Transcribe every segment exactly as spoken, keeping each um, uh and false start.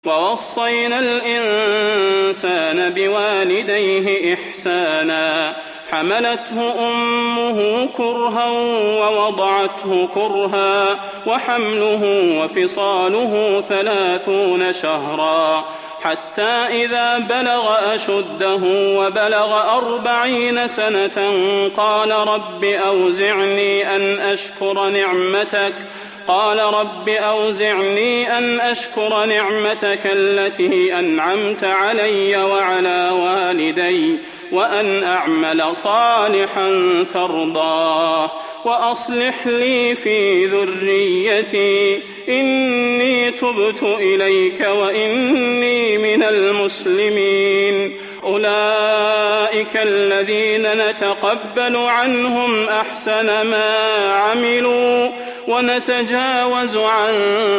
ووصينا الإنسان بوالديه إحسانا حملته أمه كرها ووضعته كرها وحمله وفصاله ثلاثون شهرا حتى إذا بلغ أشده وبلغ أربعين سنة قال رب أوزعني أن أشكر نعمتك قال رب أوزعني أن أشكر نعمتك التي أنعمت علي وعلى والدي وأن أعمل صالحا ترضاه وأصلح لي في ذريتي إني تبت إليك وإني من المسلمين أولئك الذين نتقبل عنهم أحسن ما عملوا ونتجاوز عن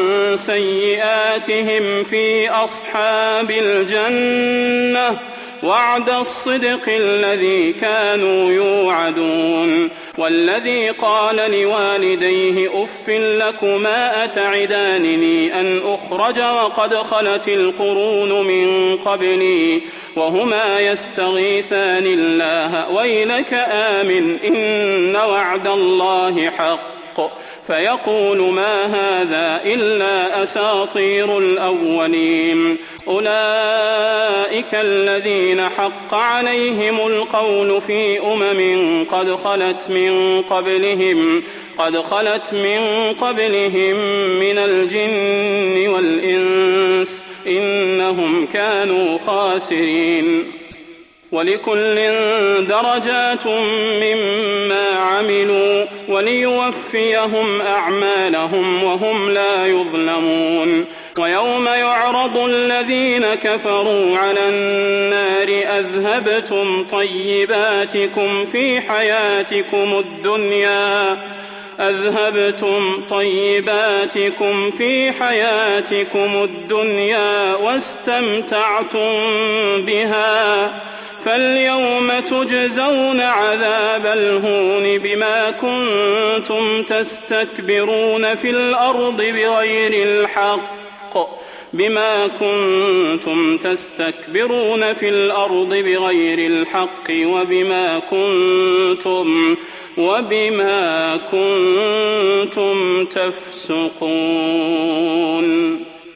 سيئاتهم في أصحاب الجنة وعد الصدق الذي كانوا يوعدون والذي قال لوالديه أف لكما أتعدانني أن أخرج وقد خلت القرون من قبلي وهما يستغيثان الله ويلك آمن إن وعد الله حق فيقول ما هذا إلا أساطير الأولين أولئك الذين حق عليهم القول في أمم قد خلت من قبلهم قد خلت من قبلهم من الجن والإنس إنهم كانوا خاسرين ولكل درجات مما عملوا وليوفيهم أعمالهم وهم لا يظلمون ويوم يعرض الذين كفروا على النار أذهبتم طيباتكم في حياتكم الدنيا أذهبتم طيباتكم في حياتكم الدنيا واستمتعتم بها فاليوم تجزون عذاب الهون بما كنتم تستكبرون في الأرض بغير الحق بما كنتم تستكبرون في الأرض بغير الحق وبما كنتم وبما كنتم تفسقون.